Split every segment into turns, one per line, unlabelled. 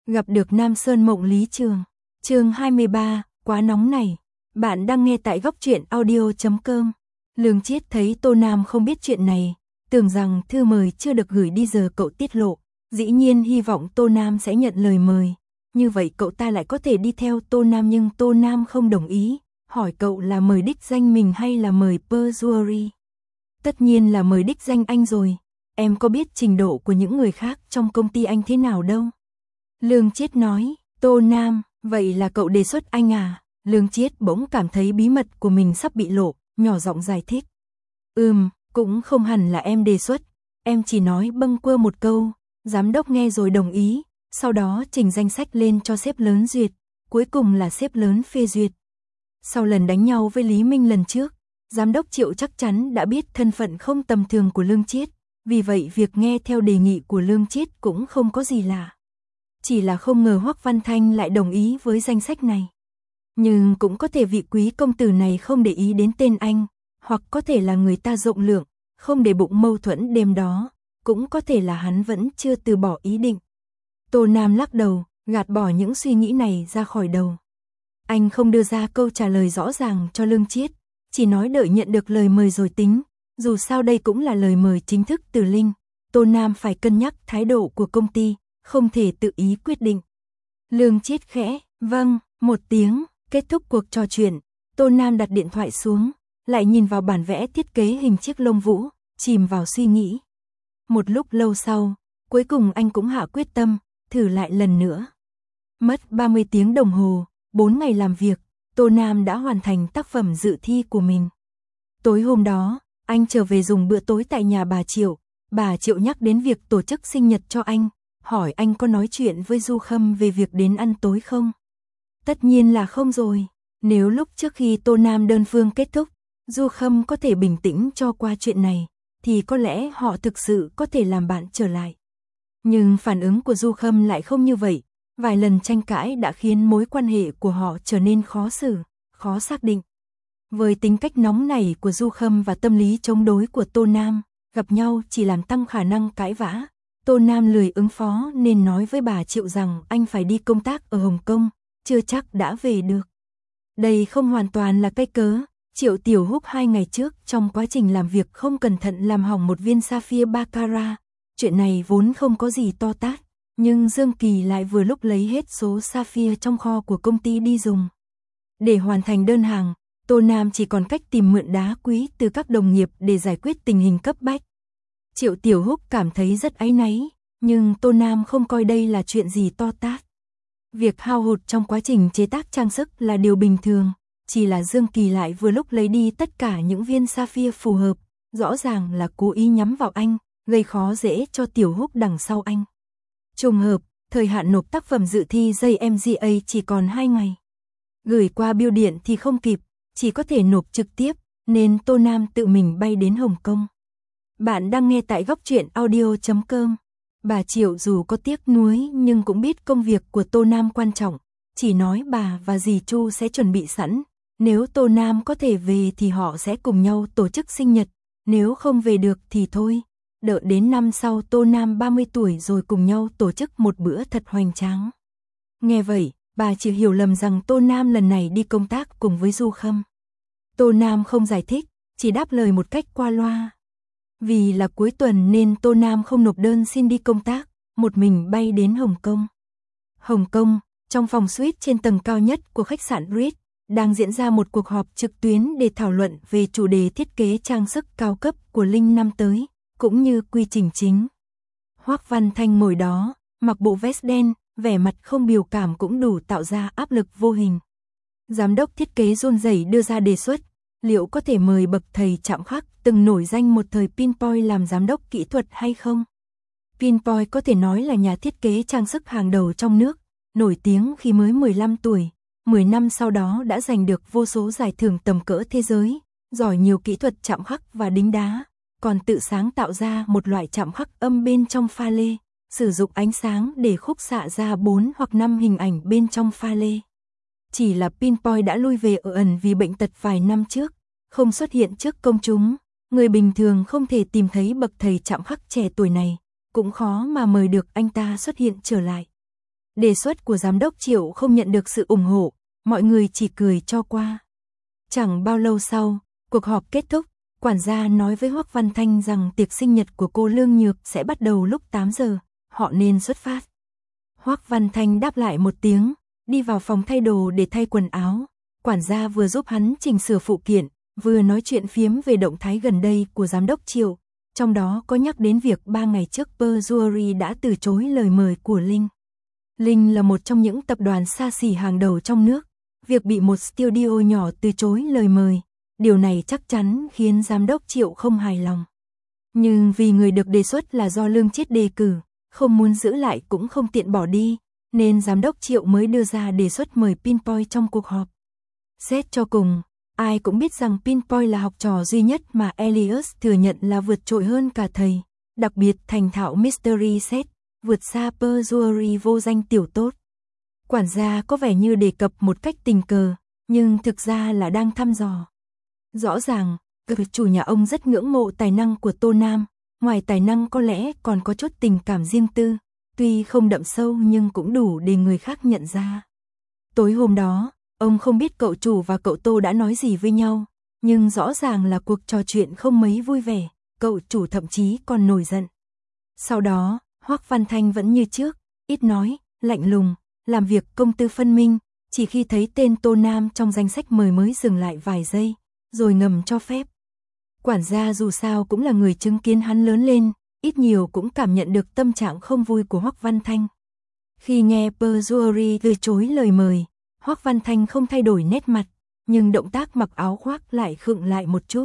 Gặp được Nam Sơn Mộng Lý Trường. Chương 23, quá nóng này. Bạn đang nghe tại góc truyện audio.com. Lương Chiết thấy Tô Nam không biết chuyện này, tưởng rằng thư mời chưa được gửi đi giờ cậu tiết lộ, dĩ nhiên hy vọng Tô Nam sẽ nhận lời mời. Như vậy cậu ta lại có thể đi theo Tô Nam, nhưng Tô Nam không đồng ý, hỏi cậu là mời đích danh mình hay là mời Perjury. Tất nhiên là mời đích danh anh rồi, em có biết trình độ của những người khác trong công ty anh thế nào đâu. Lương Chiết nói. Tô Nam, vậy là cậu đề xuất anh à? Lương Chiết bỗng cảm thấy bí mật của mình sắp bị lộ, nhỏ giọng giải thích. Cũng không hẳn là em đề xuất, em chỉ nói bâng quơ một câu, giám đốc nghe rồi đồng ý, sau đó trình danh sách lên cho sếp lớn duyệt, cuối cùng là sếp lớn phê duyệt. Sau lần đánh nhau với Lý Minh lần trước, giám đốc Triệu chắc chắn đã biết thân phận không tầm thường của Lương Chiết, vì vậy việc nghe theo đề nghị của Lương Chiết cũng không có gì lạ. Chỉ là không ngờ Hoắc Văn Thanh lại đồng ý với danh sách này. Nhưng cũng có thể vị quý công tử này không để ý đến tên anh, hoặc có thể là người ta rộng lượng, không để bụng mâu thuẫn đêm đó, cũng có thể là hắn vẫn chưa từ bỏ ý định. Tô Nam lắc đầu, gạt bỏ những suy nghĩ này ra khỏi đầu. Anh không đưa ra câu trả lời rõ ràng cho Lương Chiết, chỉ nói đợi nhận được lời mời rồi tính, dù sao đây cũng là lời mời chính thức từ Linh. Tô Nam phải cân nhắc thái độ của công ty, không thể tự ý quyết định. Lương Chiết khẽ, vâng, một tiếng, kết thúc cuộc trò chuyện, Tô Nam đặt điện thoại xuống, lại nhìn vào bản vẽ thiết kế hình chiếc lông vũ, chìm vào suy nghĩ. Một lúc lâu sau, cuối cùng anh cũng hạ quyết tâm, thử lại lần nữa. Mất 30 tiếng đồng hồ, 4 ngày làm việc, Tô Nam đã hoàn thành tác phẩm dự thi của mình. Tối hôm đó, anh trở về dùng bữa tối tại nhà bà Triệu nhắc đến việc tổ chức sinh nhật cho anh, hỏi anh có nói chuyện với Du Khâm về việc đến ăn tối không? Tất nhiên là không rồi, nếu lúc trước khi Tô Nam đơn phương kết thúc, Du Khâm có thể bình tĩnh cho qua chuyện này, thì có lẽ họ thực sự có thể làm bạn trở lại. Nhưng phản ứng của Du Khâm lại không như vậy, vài lần tranh cãi đã khiến mối quan hệ của họ trở nên khó xử, khó xác định. Với tính cách nóng nảy của Du Khâm và tâm lý chống đối của Tô Nam, gặp nhau chỉ làm tăng khả năng cãi vã. Tô Nam lười ứng phó nên nói với bà Triệu rằng anh phải đi công tác ở Hồng Kông, chưa chắc đã về được. Đây không hoàn toàn là cái cớ, Triệu Tiểu Húc 2 ngày trước trong quá trình làm việc không cẩn thận làm hỏng một viên sapphire baccarat. Chuyện này vốn không có gì to tát, nhưng Dương Kỳ lại vừa lúc lấy hết số sapphire trong kho của công ty đi dùng. Để hoàn thành đơn hàng, Tô Nam chỉ còn cách tìm mượn đá quý từ các đồng nghiệp để giải quyết tình hình cấp bách. Triệu Tiểu Húc cảm thấy rất áy náy, nhưng Tô Nam không coi đây là chuyện gì to tát. Việc hao hụt trong quá trình chế tác trang sức là điều bình thường, chỉ là Dương Kỳ lại vừa lúc lấy đi tất cả những viên sapphire phù hợp, rõ ràng là cố ý nhắm vào anh, gây khó dễ cho Tiểu Húc đằng sau anh. Trùng hợp, thời hạn nộp tác phẩm dự thi JMGA chỉ còn 2 ngày. Gửi qua bưu điện thì không kịp, chỉ có thể nộp trực tiếp, nên Tô Nam tự mình bay đến Hồng Kông. Bạn đang nghe tại góc truyện audio.com. Bà Triệu dù có tiếc nuối nhưng cũng biết công việc của Tô Nam quan trọng, chỉ nói bà và dì Chu sẽ chuẩn bị sẵn, nếu Tô Nam có thể về thì họ sẽ cùng nhau tổ chức sinh nhật, nếu không về được thì thôi, đợi đến năm sau Tô Nam 30 tuổi rồi cùng nhau tổ chức một bữa thật hoành tráng. Nghe vậy, bà chỉ hiểu lầm rằng Tô Nam lần này đi công tác cùng với Du Khâm. Tô Nam không giải thích, chỉ đáp lời một cách qua loa. Vì là cuối tuần nên Tô Nam không nộp đơn xin đi công tác, một mình bay đến Hồng Kông. Hồng Kông, trong phòng suite trên tầng cao nhất của khách sạn Ritz, đang diễn ra một cuộc họp trực tuyến để thảo luận về chủ đề thiết kế trang sức cao cấp của Linh năm tới, cũng như quy trình chính. Hoắc Văn Thanh ngồi đó, mặc bộ vest đen, vẻ mặt không biểu cảm cũng đủ tạo ra áp lực vô hình. Giám đốc thiết kế run rẩy đưa ra đề xuất, liệu có thể mời bậc thầy Trạm Khắc từng nổi danh một thời Pinpoint làm giám đốc kỹ thuật hay không? Pinpoint có thể nói là nhà thiết kế trang sức hàng đầu trong nước, nổi tiếng khi mới 15 tuổi, 10 năm sau đó đã giành được vô số giải thưởng tầm cỡ thế giới, giỏi nhiều kỹ thuật chạm khắc và đính đá, còn tự sáng tạo ra một loại chạm khắc âm bên trong pha lê, sử dụng ánh sáng để khúc xạ ra 4 hoặc 5 hình ảnh bên trong pha lê. Chỉ là Pinpoint đã lui về ở ẩn vì bệnh tật vài năm trước, không xuất hiện trước công chúng, người bình thường không thể tìm thấy bậc thầy chạm khắc trẻ tuổi này, cũng khó mà mời được anh ta xuất hiện trở lại. Đề xuất của giám đốc Triệu không nhận được sự ủng hộ, mọi người chỉ cười cho qua. Chẳng bao lâu sau, cuộc họp kết thúc, quản gia nói với Hoắc Văn Thanh rằng tiệc sinh nhật của cô Lương Nhược sẽ bắt đầu lúc 8 giờ, họ nên xuất phát. Hoắc Văn Thanh đáp lại một tiếng, đi vào phòng thay đồ để thay quần áo. Quản gia vừa giúp hắn chỉnh sửa phụ kiện, vừa nói chuyện phiếm về động thái gần đây của giám đốc Triệu, trong đó có nhắc đến việc 3 ngày trước Pearl Jewelry đã từ chối lời mời của Linh. Linh là một trong những tập đoàn xa xỉ hàng đầu trong nước, việc bị một studio nhỏ từ chối lời mời, điều này chắc chắn khiến giám đốc Triệu không hài lòng. Nhưng vì người được đề xuất là do Lương Chiết đề cử, không muốn giữ lại cũng không tiện bỏ đi, nên giám đốc Triệu mới đưa ra đề xuất mời Pinpoint trong cuộc họp. Xét cho cùng, ai cũng biết rằng Pinpoint là học trò duy nhất mà Elias thừa nhận là vượt trội hơn cả thầy, đặc biệt thành thạo mystery set, vượt xa Pearl Jewelry vô danh tiểu tốt. Quản gia có vẻ như đề cập một cách tình cờ, nhưng thực ra là đang thăm dò. Rõ ràng, chủ nhà ông rất ngưỡng mộ tài năng của Tô Nam, ngoài tài năng có lẽ còn có chút tình cảm riêng tư, tuy không đậm sâu nhưng cũng đủ để người khác nhận ra. Tối hôm đó, ông không biết cậu chủ và cậu Tô đã nói gì với nhau, nhưng rõ ràng là cuộc trò chuyện không mấy vui vẻ, cậu chủ thậm chí còn nổi giận. Sau đó, Hoắc Văn Thanh vẫn như trước, ít nói, lạnh lùng, làm việc công tư phân minh, chỉ khi thấy tên Tô Nam trong danh sách mời mới dừng lại vài giây, rồi ngầm cho phép. Quản gia dù sao cũng là người chứng kiến hắn lớn lên, ít nhiều cũng cảm nhận được tâm trạng không vui của Hoắc Văn Thanh. Khi nghe Pearl Jewelry từ chối lời mời, Hoắc Văn Thanh không thay đổi nét mặt, nhưng động tác mặc áo khoác lại khựng lại một chút.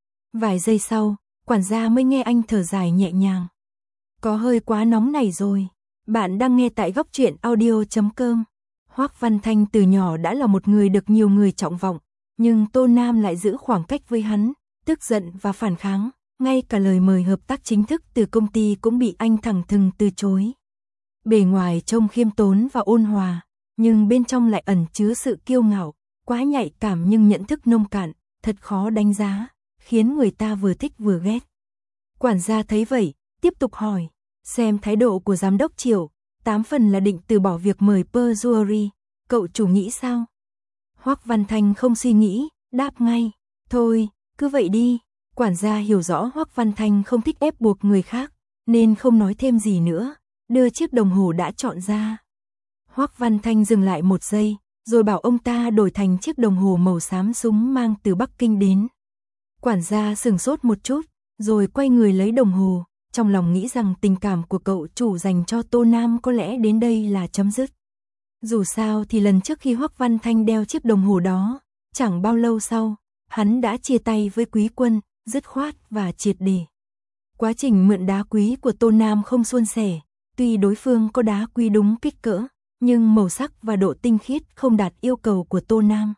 Vài giây sau, quản gia mới nghe anh thở dài nhẹ nhàng. Có hơi quá nóng này rồi. Bạn đang nghe tại Góc Truyện Audio.com. Hoắc Văn Thanh từ nhỏ đã là một người được nhiều người trọng vọng, nhưng Tô Nam lại giữ khoảng cách với hắn, tức giận và phản kháng, ngay cả lời mời hợp tác chính thức từ công ty cũng bị anh thẳng thừng từ chối. Bề ngoài trông khiêm tốn và ôn hòa, nhưng bên trong lại ẩn chứa sự kiêu ngạo, quá nhạy cảm nhưng nhận thức nông cạn, thật khó đánh giá, khiến người ta vừa thích vừa ghét. Quản gia thấy vậy, tiếp tục hỏi, xem thái độ của giám đốc Triệu, 8 phần là định từ bỏ việc mời Pearl Jewelry, cậu chủ nghĩ sao? Hoắc Văn Thanh không suy nghĩ, đáp ngay, thôi, cứ vậy đi. Quản gia hiểu rõ Hoắc Văn Thanh không thích ép buộc người khác, nên không nói thêm gì nữa, đưa chiếc đồng hồ đã chọn ra. Hoắc Văn Thanh dừng lại một giây, rồi bảo ông ta đổi thành chiếc đồng hồ màu xám súng mang từ Bắc Kinh đến. Quản gia sửng sốt một chút, rồi quay người lấy đồng hồ, trong lòng nghĩ rằng tình cảm của cậu chủ dành cho Tô Nam có lẽ đến đây là chấm dứt. Dù sao thì lần trước khi Hoắc Văn Thanh đeo chiếc đồng hồ đó, chẳng bao lâu sau, hắn đã chia tay với Quý Quân, dứt khoát và triệt để. Quá trình mượn đá quý của Tô Nam không suôn sẻ, tuy đối phương có đá quý đúng kích cỡ, nhưng màu sắc và độ tinh khiết không đạt yêu cầu của Tô Nam.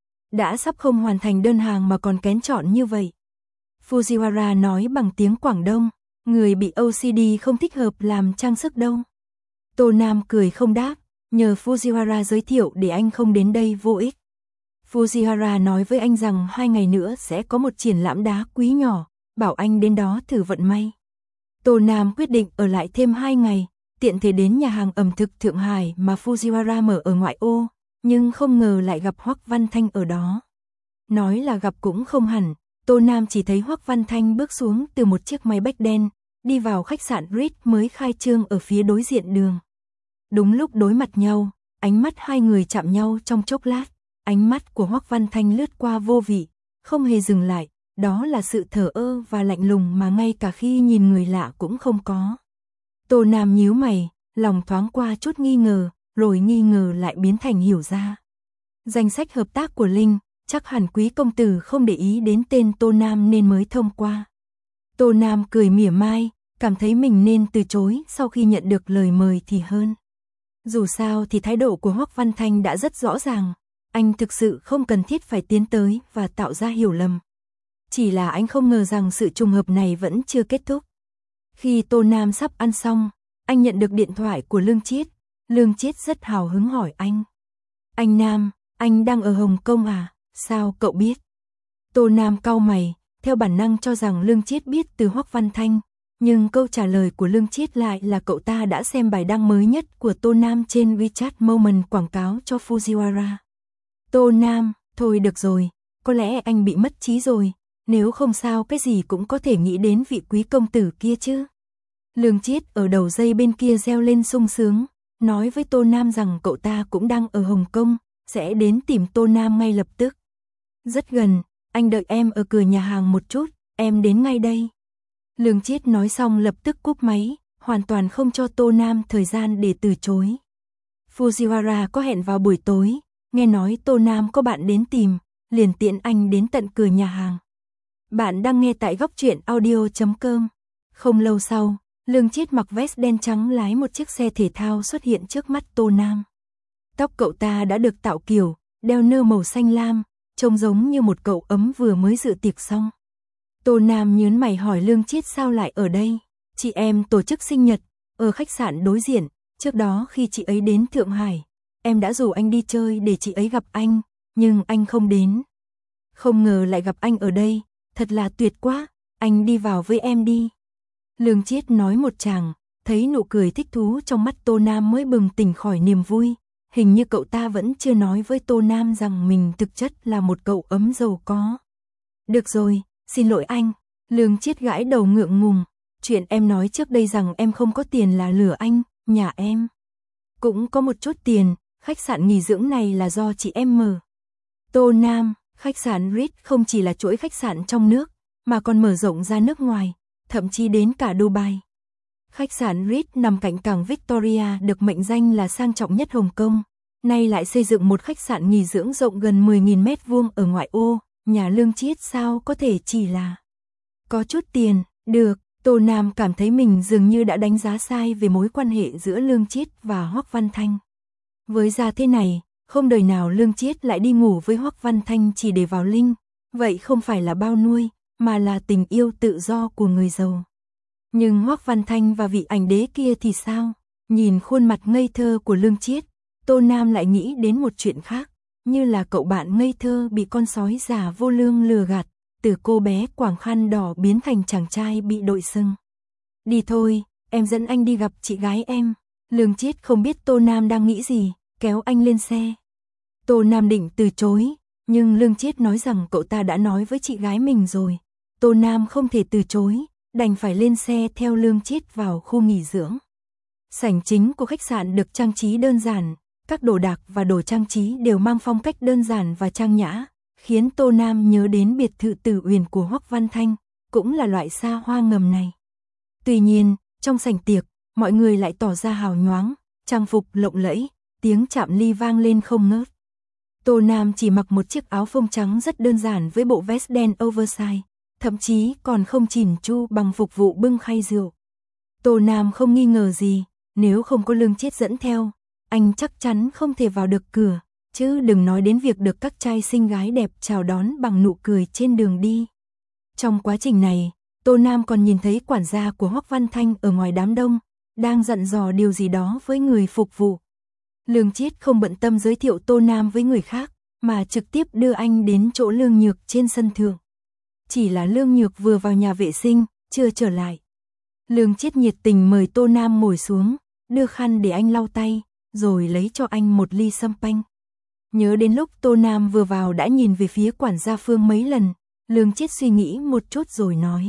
Đã sắp không hoàn thành đơn hàng mà còn kén chọn như vậy. Fujiwara nói bằng tiếng Quảng Đông, người bị OCD không thích hợp làm trang sức đâu. Tô Nam cười không đáp, nhờ Fujiwara giới thiệu để anh không đến đây vô ích. Fujiwara nói với anh rằng 2 ngày nữa sẽ có một triển lãm đá quý nhỏ, bảo anh đến đó thử vận may. Tô Nam quyết định ở lại thêm 2 ngày, tiện thể đến nhà hàng ẩm thực Thượng Hải mà Fujiwara mở ở ngoại ô, nhưng không ngờ lại gặp Hoắc Văn Thanh ở đó. Nói là gặp cũng không hẳn, Tô Nam chỉ thấy Hoắc Văn Thanh bước xuống từ một chiếc máy bách đen, đi vào khách sạn Ritz mới khai trương ở phía đối diện đường. Đúng lúc đối mặt nhau, ánh mắt hai người chạm nhau trong chốc lát, ánh mắt của Hoắc Văn Thanh lướt qua vô vị, không hề dừng lại, đó là sự thờ ơ và lạnh lùng mà ngay cả khi nhìn người lạ cũng không có. Tô Nam nhíu mày, lòng thoáng qua chút nghi ngờ, rồi nghi ngờ lại biến thành hiểu ra. Danh sách hợp tác của Linh, chắc hẳn Quý công tử không để ý đến tên Tô Nam nên mới thông qua. Tô Nam cười mỉa mai, cảm thấy mình nên từ chối sau khi nhận được lời mời thì hơn. Dù sao thì thái độ của Hoắc Văn Thanh đã rất rõ ràng, anh thực sự không cần thiết phải tiến tới và tạo ra hiểu lầm. Chỉ là anh không ngờ rằng sự trùng hợp này vẫn chưa kết thúc. Khi Tô Nam sắp ăn xong, anh nhận được điện thoại của Lương Chiết. Lương Chiết rất hào hứng hỏi anh. Anh Nam, anh đang ở Hồng Kông à? Sao cậu biết? Tô Nam cau mày, theo bản năng cho rằng Lương Chiết biết từ Hoắc Văn Thanh, Nhưng câu trả lời của Lương Chiết lại là cậu ta đã xem bài đăng mới nhất của Tô Nam trên WeChat Moment quảng cáo cho Fujiwara. Tô Nam, thôi được rồi, có lẽ anh bị mất trí rồi, nếu không sao cái gì cũng có thể nghĩ đến vị quý công tử kia chứ. Lương Chiết ở đầu dây bên kia reo lên sung sướng, nói với Tô Nam rằng cậu ta cũng đang ở Hồng Kông, sẽ đến tìm Tô Nam ngay lập tức. Rất gần, anh đợi em ở cửa nhà hàng một chút, em đến ngay đây. Lương Chiết nói xong lập tức cúp máy, hoàn toàn không cho Tô Nam thời gian để từ chối. Fujiwara có hẹn vào buổi tối, nghe nói Tô Nam có bạn đến tìm, liền tiện anh đến tận cửa nhà hàng. Bạn đang nghe tại góc truyện audio.com. Không lâu sau, Lương Chiết mặc vest đen trắng lái một chiếc xe thể thao xuất hiện trước mắt Tô Nam. Tóc cậu ta đã được tạo kiểu, đeo nơ màu xanh lam, trông giống như một cậu ấm vừa mới dự tiệc xong. Tô Nam nhớn mày hỏi Lương Chiết sao lại ở đây. Chị em tổ chức sinh nhật, ở khách sạn đối diện, trước đó khi chị ấy đến Thượng Hải, em đã rủ anh đi chơi để chị ấy gặp anh, nhưng anh không đến. Không ngờ lại gặp anh ở đây, thật là tuyệt quá, anh đi vào với em đi. Lương Chiết nói một tràng, thấy nụ cười thích thú trong mắt Tô Nam mới bừng tỉnh khỏi niềm vui. Hình như cậu ta vẫn chưa nói với Tô Nam rằng mình thực chất là một cậu ấm giàu có. Được rồi, xin lỗi anh. Lương Chiết gãi đầu ngượng ngùng. Chuyện em nói trước đây rằng em không có tiền là lừa anh, nhà em cũng có một chút tiền, khách sạn nghỉ dưỡng này là do chị em mở. Tô Nam, khách sạn Ritz không chỉ là chuỗi khách sạn trong nước, mà còn mở rộng ra nước ngoài, thậm chí đến cả Dubai. Khách sạn Ritz nằm cạnh cảng Victoria được mệnh danh là sang trọng nhất Hồng Kông, nay lại xây dựng một khách sạn nghỉ dưỡng rộng gần 10.000 mét vuông ở ngoại ô, nhà Lương Chiết sao có thể chỉ là có chút tiền, được. Tô Nam cảm thấy mình dường như đã đánh giá sai về mối quan hệ giữa Lương Chiết và Hoắc Văn Thanh. Với gia thế này, không đời nào Lương Chiết lại đi ngủ với Hoắc Văn Thanh chỉ để vào linh, vậy không phải là bao nuôi, mà là tình yêu tự do của người giàu. Nhưng Hoắc Văn Thanh và vị ảnh đế kia thì sao? Nhìn khuôn mặt ngây thơ của Lương Chiết, Tô Nam lại nghĩ đến một chuyện khác, như là cậu bạn ngây thơ bị con sói già vô lương lừa gạt, từ cô bé quàng khăn đỏ biến thành chàng trai bị đội sưng. Đi thôi, em dẫn anh đi gặp chị gái em. Lương Chiết không biết Tô Nam đang nghĩ gì, kéo anh lên xe. Tô Nam định từ chối, nhưng Lương Chiết nói rằng cậu ta đã nói với chị gái mình rồi. Tô Nam không thể từ chối, đành phải lên xe theo Lương Chiết vào khu nghỉ dưỡng. Sảnh chính của khách sạn được trang trí đơn giản, các đồ đạc và đồ trang trí đều mang phong cách đơn giản và trang nhã, khiến Tô Nam nhớ đến biệt thự Tử Uyển của Hoắc Văn Thanh, cũng là loại xa hoa ngầm này. Tuy nhiên, trong sảnh tiệc, mọi người lại tỏ ra hào nhoáng, trang phục lộng lẫy, tiếng chạm ly vang lên không ngớt. Tô Nam chỉ mặc một chiếc áo phông trắng rất đơn giản với bộ vest đen oversize, thậm chí còn không chỉn chu bằng phục vụ bưng khay rượu. Tô Nam không nghi ngờ gì, nếu không có Lương Chiết dẫn theo, anh chắc chắn không thể vào được cửa, chứ đừng nói đến việc được các trai xinh gái đẹp chào đón bằng nụ cười trên đường đi. Trong quá trình này, Tô Nam còn nhìn thấy quản gia của Hoắc Văn Thanh ở ngoài đám đông, đang dặn dò điều gì đó với người phục vụ. Lương Chiết không bận tâm giới thiệu Tô Nam với người khác, mà trực tiếp đưa anh đến chỗ Lương Nhược trên sân thượng. Chỉ là Lương Nhược vừa vào nhà vệ sinh, chưa trở lại. Lương Chiết nhiệt tình mời Tô Nam ngồi xuống, đưa khăn để anh lau tay, rồi lấy cho anh một ly sâm panh. Nhớ đến lúc Tô Nam vừa vào đã nhìn về phía quản gia Phương mấy lần, Lương Chiết suy nghĩ một chút rồi nói.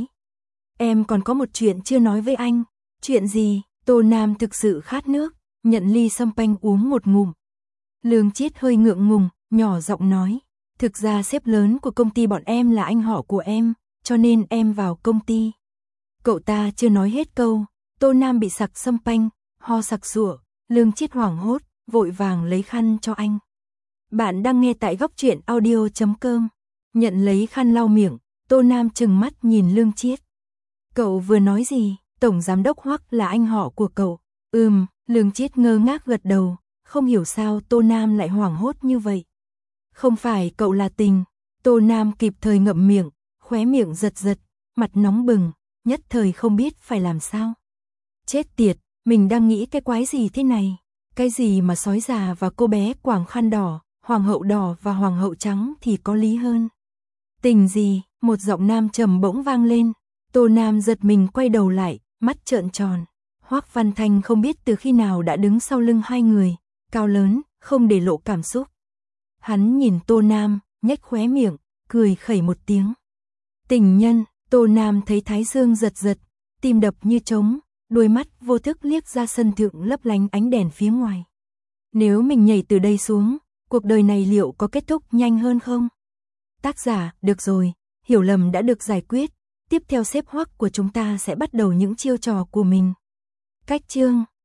Em còn có một chuyện chưa nói với anh. Chuyện gì? Tô Nam thực sự khát nước, nhận ly sâm panh uống một ngụm. Lương Chiết hơi ngượng ngùng, nhỏ giọng nói. Thực ra sếp lớn của công ty bọn em là anh họ của em, cho nên em vào công ty. Cậu ta chưa nói hết câu, Tô Nam bị sặc sâm panh, ho sặc sụa, Lương Chiết hoảng hốt, vội vàng lấy khăn cho anh. Bạn đang nghe tại góc truyện audio.com. Nhận lấy khăn lau miệng, Tô Nam trừng mắt nhìn Lương Chiết. Cậu vừa nói gì? Tổng giám đốc Hoắc là anh họ của cậu. Lương Chiết ngơ ngác gật đầu, không hiểu sao Tô Nam lại hoảng hốt như vậy. Không phải cậu là tình. Tô Nam kịp thời ngậm miệng, khóe miệng giật giật, mặt nóng bừng, nhất thời không biết phải làm sao. Chết tiệt, mình đang nghĩ cái quái gì thế này? Cái gì mà sói già và cô bé quàng khăn đỏ, hoàng hậu đỏ và hoàng hậu trắng thì có lý hơn. Tình gì? Một giọng nam trầm bỗng vang lên. Tô Nam giật mình quay đầu lại, mắt trợn tròn. Hoắc Văn Thanh không biết từ khi nào đã đứng sau lưng hai người, cao lớn, không để lộ cảm xúc. Hắn nhìn Tô Nam, nhếch khóe miệng, cười khẩy một tiếng. Tình nhân, Tô Nam thấy thái dương giật giật, tim đập như trống, đôi mắt vô thức liếc ra sân thượng lấp lánh ánh đèn phía ngoài. Nếu mình nhảy từ đây xuống, cuộc đời này liệu có kết thúc nhanh hơn không? Tác giả, được rồi, hiểu lầm đã được giải quyết, tiếp theo sếp Hoắc của chúng ta sẽ bắt đầu những chiêu trò của mình. Cách chương